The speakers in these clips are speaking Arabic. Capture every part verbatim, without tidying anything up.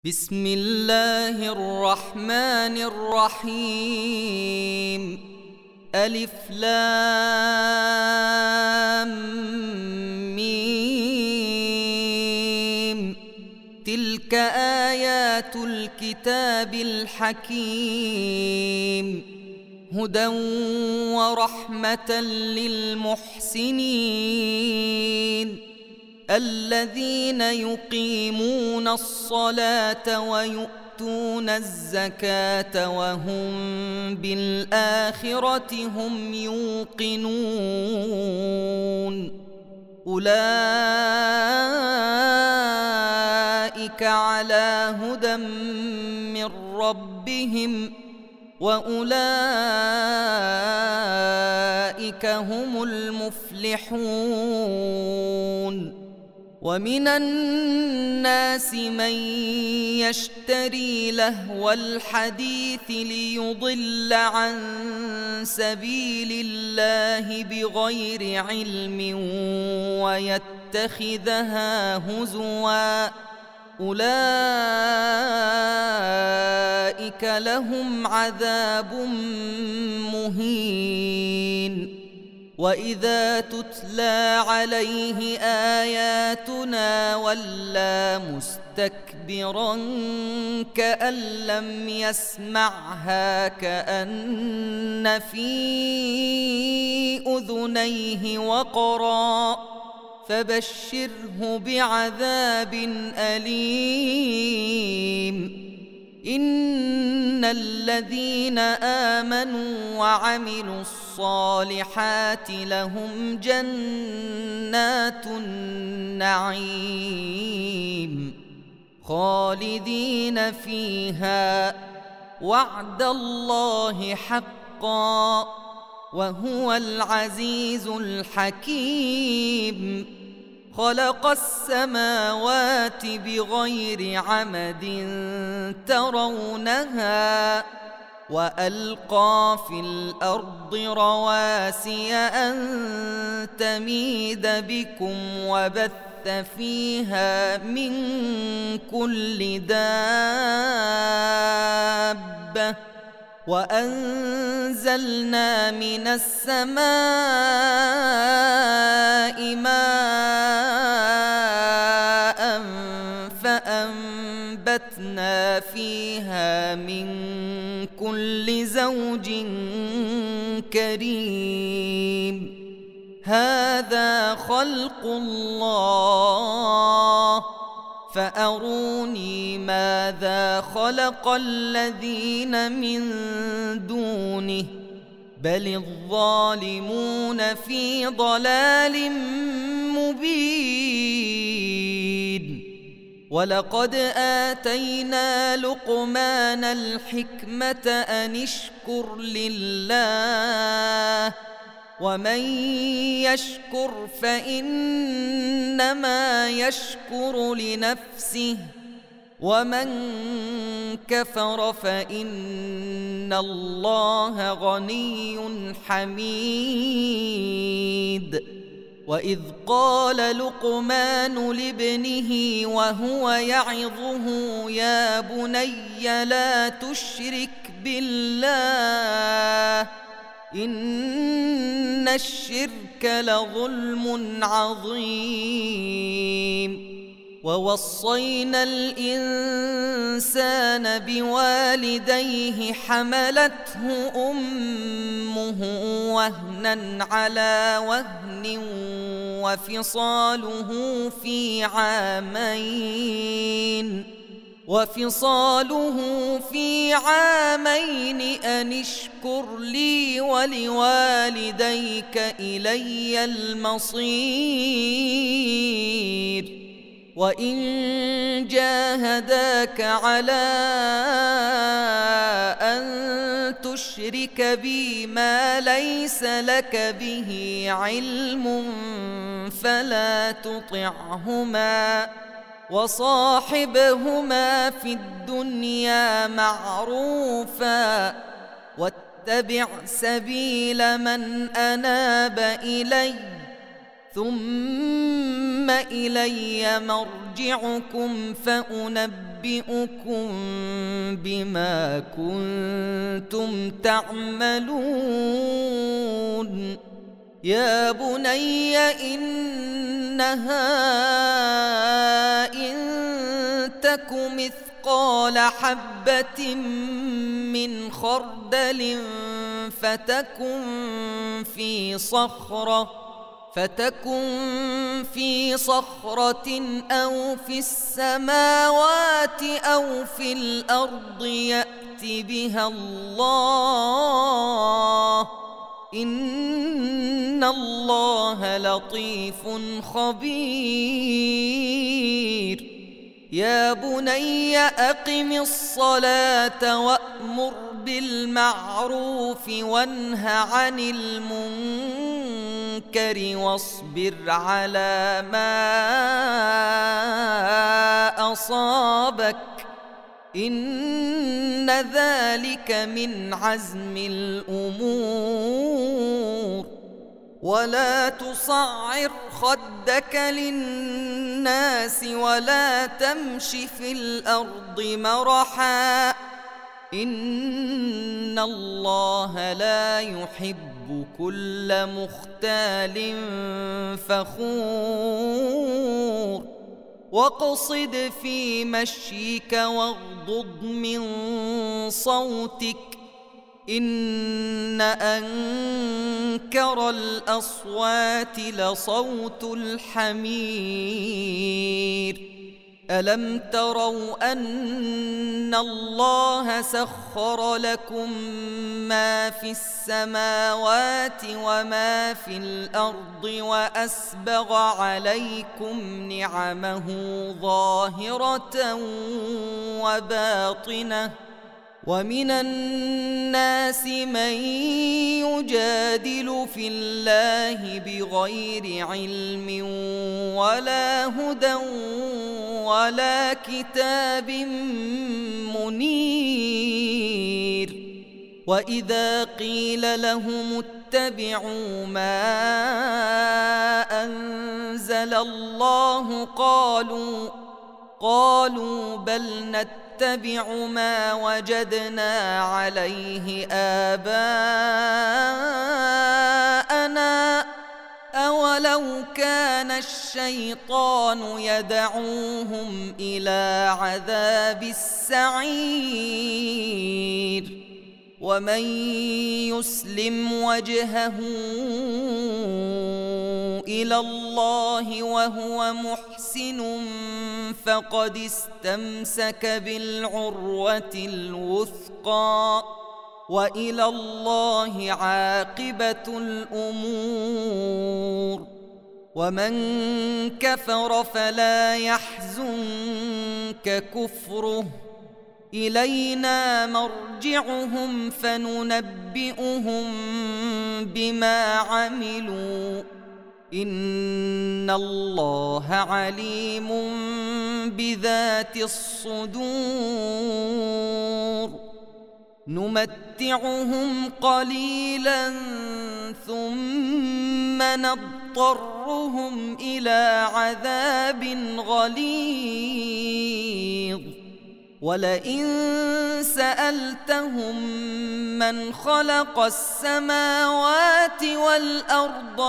بسم الله الرحمن الرحيم. ألف لام ميم. تلك آيات الكتاب الحكيم، هدى ورحمة للمحسنين الذين يقيمون الصلاة ويؤتون الزكاة وهم بالآخرة هم يوقنون. أولئك على هدى من ربهم وأولئك هم المفلحون. ومن الناس من يشتري لهو الحديث ليضل عن سبيل الله بغير علم ويتخذها هزوا، أولئك لهم عذاب مهين. وإذا تتلى عليه آياتنا ولى مستكبرا كأن لم يسمعها كأن في أذنيه وقرا، فبشره بعذاب أليم. إن الذين آمنوا وعملوا الصالحات لهم جنات النعيم خالدين فيها، وعد الله حقا وهو العزيز الحكيم. خلق السماوات بغير عمد ترونها وألقى في الأرض رواسي أن تميد بكم وبث فيها من كل دابة، وأنزلنا من السماء ماء فأنبتنا فيها من كل زوج كريم. هذا خلق الله، فأروني ماذا خلق الذين من دونه، بل الظالمون في ضلال مبين. ولقد آتينا لقمان الحكمة أن اشكر لله، ومن يشكر فإنما يشكر لنفسه، ومن كفر فإن الله غني حميد. وإذ قال لقمان لابنه وهو يعظه يا بني لا تشرك بالله إن الشرك لظلم عظيم. ووصينا الإنسان بوالديه حملته أمه وهنا على وهن وفصاله في عامين وفصاله في عامين أن اشكر لي ولوالديك إلي المصير. وإن جاهداك على أن تشرك بي ما ليس لك به علم فلا تطعهما، وصاحبهما في الدنيا معروفا، واتبع سبيل من أناب إلي، ثم إلي مرجعكم فأنبئكم بما كنتم تعملون. يا بني إنها إن تك مثقال حبة من خردل فتكن في صخرة فتكن في صخرة أو في السماوات أو في الأرض يأت بها الله إن الله لطيف خبير. يا بني أقم الصلاة وأمر بالمعروف وانه عن المنكر واصبر على ما أصابك إن ذلك من عزم الأمور. ولا تصعر خدك للناس ولا تمش في الأرض مرحا إن الله لا يحب كل مختال فخور. واقصد في مشيك واغضض من صوتك إن أنكر الأصوات لصوت الحمير. ألم تروا أن الله سخر لكم ما في السماوات وما في الأرض وأسبغ عليكم نعمه ظاهرة وباطنة ومن الناس من يجادل في الله بغير علم ولا هدى ولا كتاب منير. وإذا قيل لهم اتبعوا ما أنزل الله قالوا قالوا بل نتبع ما وجدنا عليه آباءنا أولو كان الشيطان يدعوهم إلى عذاب السعير. ومن يسلم وجهه إلى الله وهو محسن فقد استمسك بالعروة الوثقى وإلى الله عاقبة الأمور. ومن كفر فلا يحزنك كفره إلينا مرجعهم فننبئهم بما عملوا إن الله عليم بذات الصدور. نمتعهم قليلا ثم نضطرهم إلى عذاب غليظ. ولئن سألتهم من خلق السماوات والأرض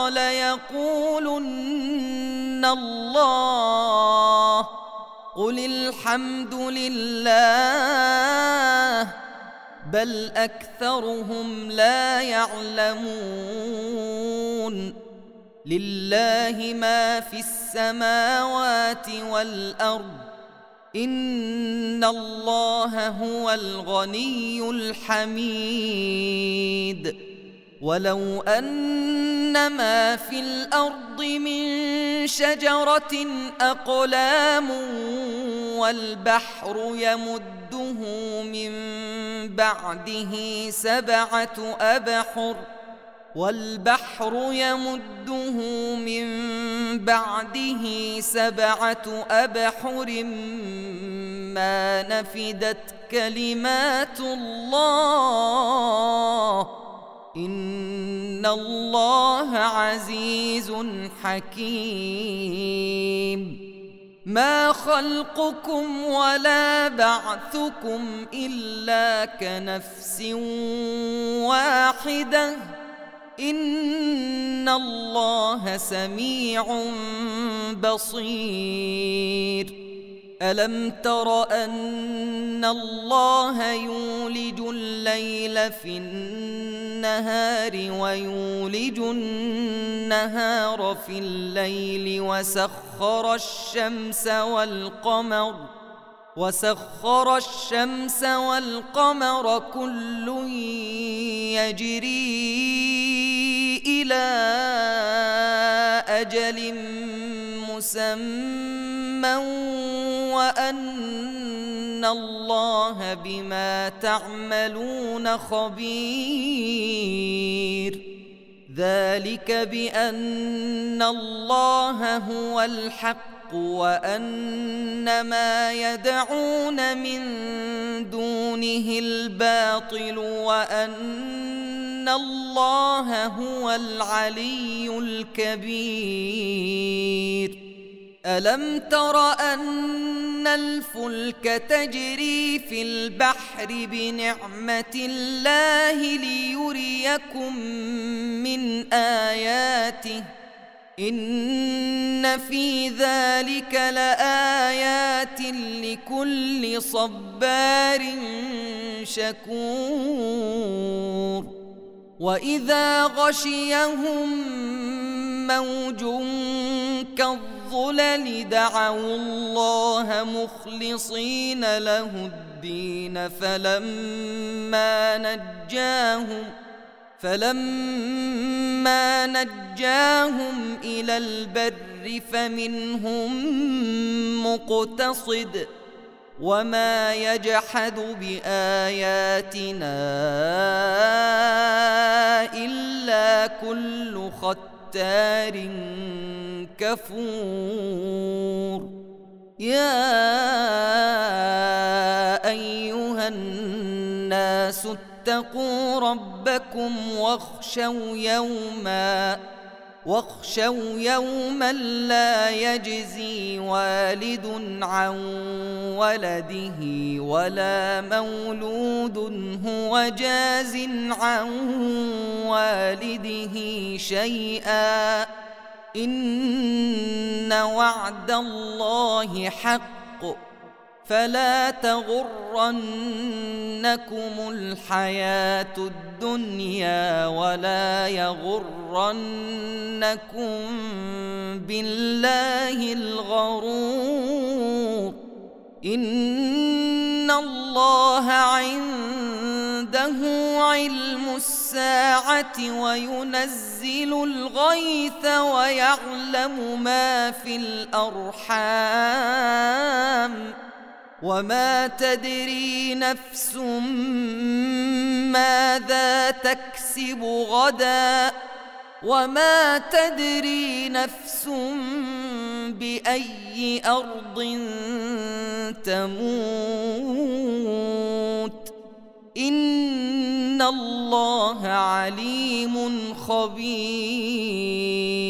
ليقولن الله قل الحمد لله بل أكثرهم لا يعلمون. لله ما في السماوات والأرض إن الله هو الغني الحميد. ولو أن ما في الأرض من شجرة أقلام والبحر يمده من بعده سبعة أبحر والبحر يمده من بعده سبعة أبحر ما نفدت كلمات الله إن الله عزيز حكيم. ما خلقكم ولا بعثكم إلا كنفس واحدة إن الله سميع بصير. ألم تر أن الله يولج الليل في النهار ويولج النهار في الليل وسخر الشمس والقمر وسخر الشمس والقمر كل يجري إلى أجل مسمى وأن الله بما تعملون خبير. ذلك بأن الله هو الحق وأن ما يدعون من دونه الباطل وأن الله هو العلي الكبير. ألم تر أن الفلك تجري في البحر بنعمة الله ليريكم من آياته إن في ذلك لآيات لكل صبار شكور. وإذا غشيهم موج كالظلل دعوا الله مخلصين له الدين فلما نجاهم فلما نجاهم إلى البر فمنهم مقتصد وما يجحد بآياتنا إلا كل ختار كفور. يا أيها الناس اتقوا ربكم واخشوا يوما واخشوا يوما لا يجزي والد عن ولده ولا مولود هو جاز عن والده شيئا إن وعد الله حق فلا تغرنكم الحياة الدنيا ولا يغرنكم بالله الغرور. إن الله عنده علم الساعة وينزل الغيث ويعلم ما في الأرحام وما تدري نفس ماذا تكسب غدا وما تدري نفس بأي أرض تموت إن الله عليم خبير.